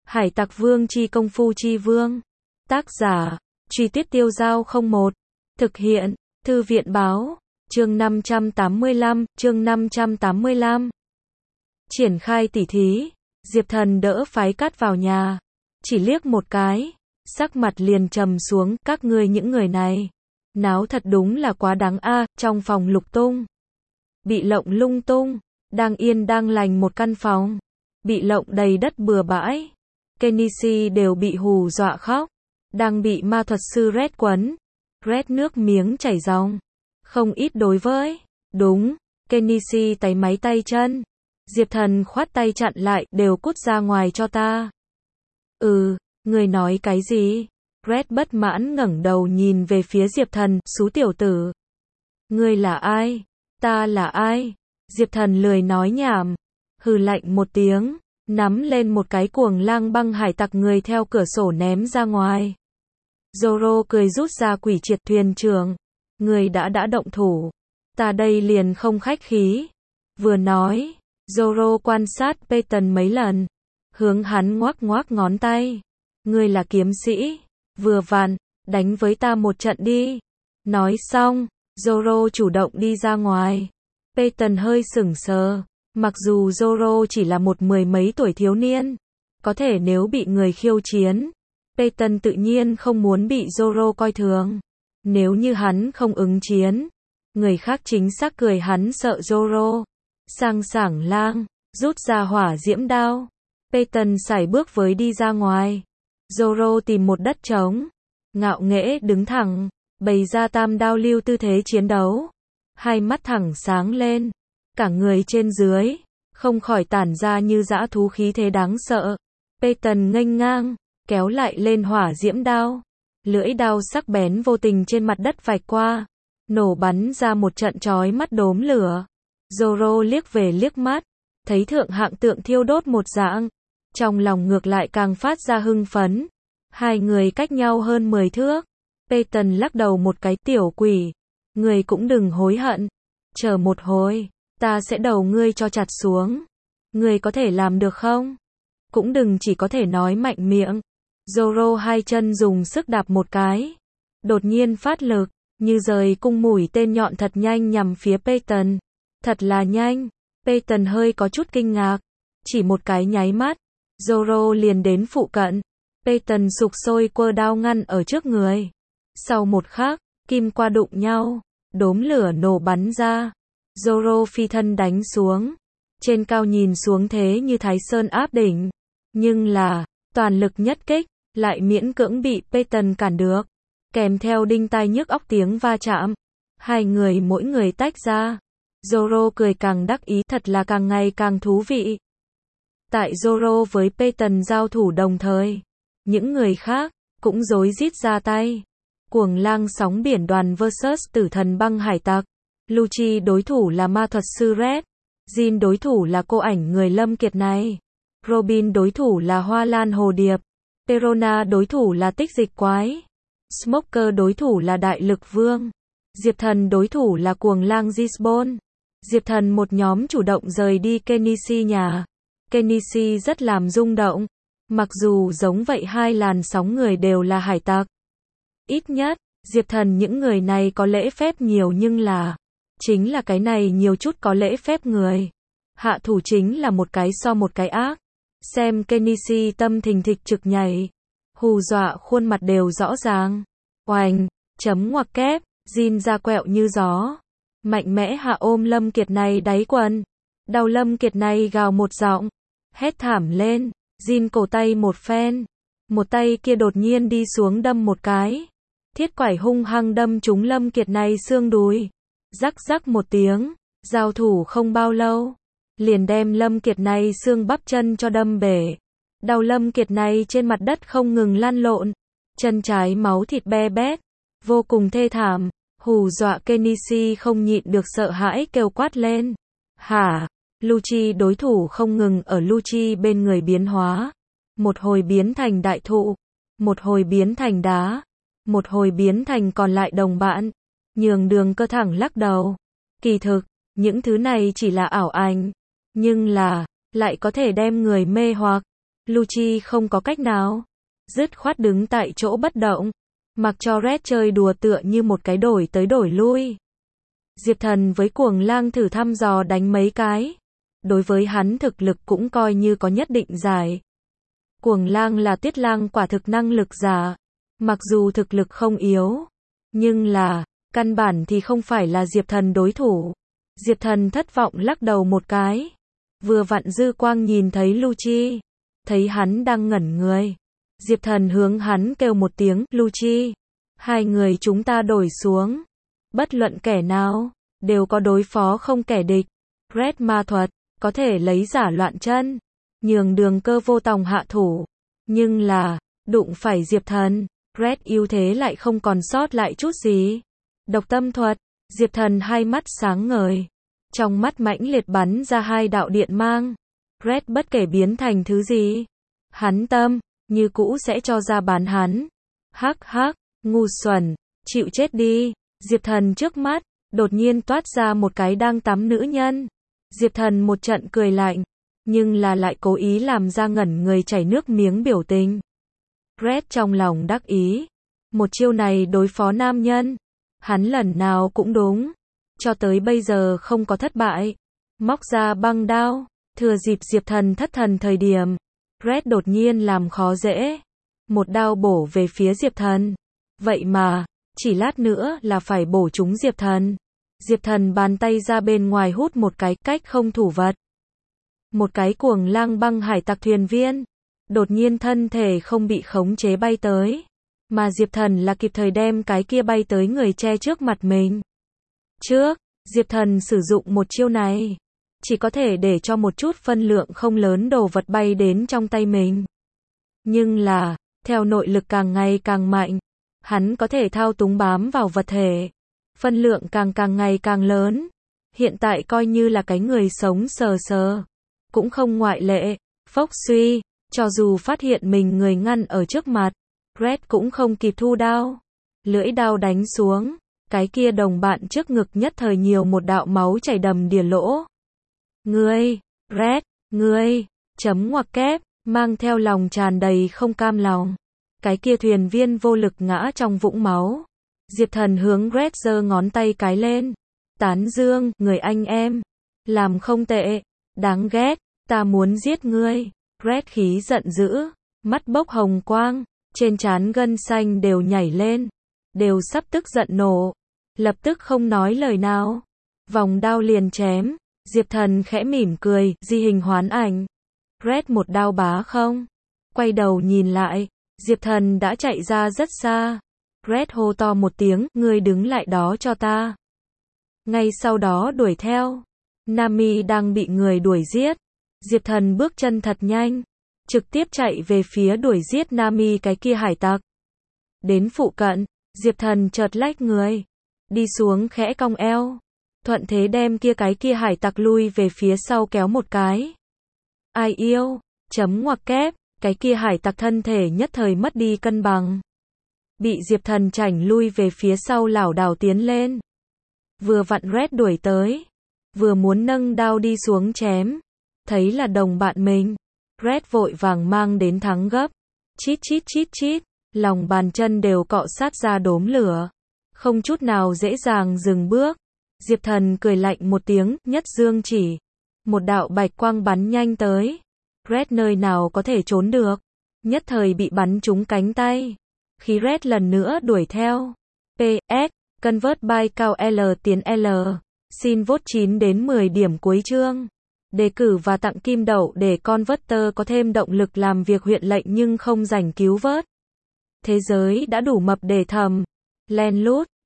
Hải Tặc Vương chi công phu chi vương. Tác giả, Truy Tuyết Tiêu Dao 01. Thực hiện, Thư viện Báo. Chương 585. Triển khai tỉ thí. Diệp Thần đỡ phái cát vào nhà. Chỉ liếc một cái, sắc mặt liền trầm xuống. Các ngươi những người này, náo thật đúng là quá đáng a. Trong phòng lục tung, bị lộng lung tung, đang yên đang lành một căn phòng, bị lộng đầy đất bừa bãi. Kenichi đều bị hù dọa khóc, đang bị ma thuật sư Red quấn. Red nước miếng chảy ròng, không ít đối với. Đúng, Kenichi táy máy tay chân. Diệp Thần khoát tay chặn lại, đều cút ra ngoài cho ta. Người nói cái gì? Red bất mãn ngẩng đầu nhìn về phía Diệp Thần, xú tiểu tử. Ngươi là ai? Ta là ai? Diệp Thần lười nói nhảm, hừ lạnh một tiếng, nắm lên một cái cuồng lang băng hải tặc người theo cửa sổ ném ra ngoài. Zoro cười rút ra quỷ triệt thuyền trưởng. Người đã động thủ. Ta đây liền không khách khí. Vừa nói, Zoro quan sát Peyton mấy lần, hướng hắn ngoắc ngoắc ngón tay. Ngươi là kiếm sĩ, vừa vặn, đánh với ta một trận đi. Nói xong, Zoro chủ động đi ra ngoài. Peyton hơi sững sờ, mặc dù Zoro chỉ là một mười mấy tuổi thiếu niên, có thể nếu bị người khiêu chiến, Peyton tự nhiên không muốn bị Zoro coi thường. Nếu như hắn không ứng chiến, người khác chính xác cười hắn sợ Zoro. Sang sảng lang, rút ra hỏa diễm đao. Peyton sải bước với đi ra ngoài. Zoro tìm một đất trống, ngạo nghễ đứng thẳng, bày ra tam đao lưu tư thế chiến đấu. Hai mắt thẳng sáng lên, cả người trên dưới, không khỏi tản ra như dã thú khí thế đáng sợ. Peyton nghênh ngang, kéo lại lên hỏa diễm đao. Lưỡi đao sắc bén vô tình trên mặt đất vạch qua, nổ bắn ra một trận chói mắt đốm lửa. Zoro liếc về liếc mắt, thấy thượng hạng tượng thiêu đốt một dạng, trong lòng ngược lại càng phát ra hưng phấn. Hai người cách nhau hơn 10 thước. Peyton lắc đầu một cái, tiểu quỷ, ngươi cũng đừng hối hận. Chờ một hồi, ta sẽ đầu ngươi cho chặt xuống. Ngươi có thể làm được không? Cũng đừng chỉ có thể nói mạnh miệng. Zoro hai chân dùng sức đạp một cái, đột nhiên phát lực, như rời cung mũi tên nhọn thật nhanh nhằm phía Peyton. Thật là nhanh. Peyton hơi có chút kinh ngạc. Chỉ một cái nháy mắt, Zoro liền đến phụ cận. Peyton sục sôi quơ đao ngăn ở trước người. Sau một khắc, kim qua đụng nhau, đốm lửa nổ bắn ra. Zoro phi thân đánh xuống. Trên cao nhìn xuống thế như Thái Sơn áp đỉnh. Nhưng là, toàn lực nhất kích, lại miễn cưỡng bị Peyton cản được. Kèm theo đinh tai nhức óc tiếng va chạm. Hai người mỗi người tách ra. Zoro cười càng đắc ý, thật là càng ngày càng thú vị. Tại Zoro với Peyton giao thủ đồng thời, những người khác cũng rối rít ra tay. Cuồng lang sóng biển đoàn vs tử thần băng hải tặc. Lucci đối thủ là ma thuật sư Red. Jin đối thủ là cô ảnh người Lâm Kiệt này. Robin đối thủ là Hoa Lan Hồ Điệp. Perona đối thủ là Tích Dịch Quái. Smoker đối thủ là Đại Lực Vương. Diệp Thần đối thủ là Cuồng lang Gisbon. Diệp Thần một nhóm chủ động rời đi Kenichi nhà. Kenichi rất làm rung động. Mặc dù giống vậy hai làn sóng người đều là hải tặc. Ít nhất, Diệp Thần những người này có lễ phép nhiều nhưng là, chính là cái này nhiều chút có lễ phép người. Hạ thủ chính là một cái so một cái ác. Xem Kenichi tâm thình thịch trực nhảy. Hù dọa khuôn mặt đều rõ ràng. Oành, chấm ngoặc kép, Jin ra quẹo như gió. Mạnh mẽ hạ ôm Lâm Kiệt này đáy quần. Đau Lâm Kiệt này gào một giọng. Hét thảm lên. Jin cổ tay một phen. Một tay kia đột nhiên đi xuống đâm một cái. Thiết quải hung hăng đâm trúng Lâm Kiệt này xương đùi. Rắc rắc một tiếng. Giao thủ không bao lâu, liền đem Lâm Kiệt này xương bắp chân cho đâm bể. Đau Lâm Kiệt này trên mặt đất không ngừng lăn lộn. Chân trái máu thịt be bét. Vô cùng thê thảm. Hù dọa Kenichi không nhịn được sợ hãi kêu quát lên. Hả? Lucci đối thủ không ngừng ở Lucci bên người biến hóa. Một hồi biến thành đại thụ. Một hồi biến thành đá. Một hồi biến thành còn lại đồng bạn. Nhường Đường Cơ thẳng lắc đầu. Kỳ thực, những thứ này chỉ là ảo ảnh. Nhưng là, lại có thể đem người mê hoặc. Lucci không có cách nào. Dứt khoát đứng tại chỗ bất động. Mặc cho Red chơi đùa tựa như một cái đổi tới đổi lui. Diệp Thần với Cuồng Lang thử thăm dò đánh mấy cái. Đối với hắn thực lực cũng coi như có nhất định giải. Cuồng Lang là Tiết Lang quả thực năng lực giả. Mặc dù thực lực không yếu. Nhưng là, căn bản thì không phải là Diệp Thần đối thủ. Diệp Thần thất vọng lắc đầu một cái. Vừa vặn dư quang nhìn thấy Lucci. Thấy hắn đang ngẩn người. Diệp Thần hướng hắn kêu một tiếng, Lucci. Hai người chúng ta đổi xuống. Bất luận kẻ nào, đều có đối phó không kẻ địch. Red ma thuật, có thể lấy giả loạn chân. Nhường đường Cơ Vô Tòng hạ thủ. Nhưng là, đụng phải Diệp Thần. Red ưu thế lại không còn sót lại chút gì. Độc tâm thuật, Diệp Thần hai mắt sáng ngời. Trong mắt mãnh liệt bắn ra hai đạo điện mang. Red bất kể biến thành thứ gì. Hắn tâm, như cũ sẽ cho ra bán hắn. Hắc hắc, ngu xuẩn, chịu chết đi. Diệp Thần trước mắt, đột nhiên toát ra một cái đang tắm nữ nhân. Diệp Thần một trận cười lạnh, nhưng là lại cố ý làm ra ngẩn người chảy nước miếng biểu tình. Red trong lòng đắc ý. Một chiêu này đối phó nam nhân. Hắn lần nào cũng đúng. Cho tới bây giờ không có thất bại. Móc ra băng đao. Thừa dịp Diệp Thần thất thần thời điểm. Red đột nhiên làm khó dễ. Một đao bổ về phía Diệp Thần. Vậy mà, chỉ lát nữa là phải bổ trúng Diệp Thần. Diệp Thần bàn tay ra bên ngoài hút một cái cách không thủ vật. Một cái Cuồng Lang băng hải tặc thuyền viên. Đột nhiên thân thể không bị khống chế bay tới. Mà Diệp Thần là kịp thời đem cái kia bay tới người che trước mặt mình. Trước, Diệp Thần sử dụng một chiêu này. Chỉ có thể để cho một chút phân lượng không lớn đồ vật bay đến trong tay mình. Nhưng là, theo nội lực càng ngày càng mạnh. Hắn có thể thao túng bám vào vật thể. Phân lượng càng ngày càng lớn. Hiện tại coi như là cái người sống sờ sờ. Cũng không ngoại lệ. Phốc suy. Cho dù phát hiện mình người ngăn ở trước mặt, Red cũng không kịp thu đao. Lưỡi đao đánh xuống, cái kia đồng bạn trước ngực nhất thời nhiều một đạo máu chảy đầm đìa lỗ. Ngươi, Red, ngươi, chấm ngoặc kép, mang theo lòng tràn đầy không cam lòng. Cái kia thuyền viên vô lực ngã trong vũng máu. Diệp Thần hướng Red giơ ngón tay cái lên. Tán dương, người anh em. Làm không tệ, đáng ghét, ta muốn giết ngươi. Red khí giận dữ, mắt bốc hồng quang, trên trán gân xanh đều nhảy lên, đều sắp tức giận nổ, lập tức không nói lời nào, vòng đao liền chém. Diệp Thần khẽ mỉm cười, di hình hoán ảnh. Red một đao bá không, quay đầu nhìn lại, Diệp Thần đã chạy ra rất xa. Red hô to một tiếng, ngươi đứng lại đó cho ta. Ngay sau đó đuổi theo, Nami đang bị người đuổi giết. Diệp Thần bước chân thật nhanh, trực tiếp chạy về phía đuổi giết Nami cái kia hải tặc. Đến phụ cận, Diệp Thần chợt lách người, đi xuống khẽ cong eo, thuận thế đem cái kia hải tặc lui về phía sau kéo một cái. Ai yêu, chấm ngoặc kép, cái kia hải tặc thân thể nhất thời mất đi cân bằng. Bị Diệp Thần chảnh lui về phía sau lảo đảo tiến lên. Vừa vặn Red đuổi tới, vừa muốn nâng đao đi xuống chém. Thấy là đồng bạn mình, Red vội vàng mang đến thắng gấp. Chít chít chít chít, lòng bàn chân đều cọ sát ra đốm lửa. Không chút nào dễ dàng dừng bước. Diệp Thần cười lạnh một tiếng, nhất dương chỉ. Một đạo bạch quang bắn nhanh tới. Red nơi nào có thể trốn được. Nhất thời bị bắn trúng cánh tay. Khi Red lần nữa đuổi theo. PS, Convert by cao L tiến L. Xin vote 9 đến 10 điểm cuối chương. Đề cử và tặng kim đậu để Converter có thêm động lực làm việc huyện lệnh nhưng không rảnh cứu vớt. Thế giới đã đủ mập để thầm. Len lút.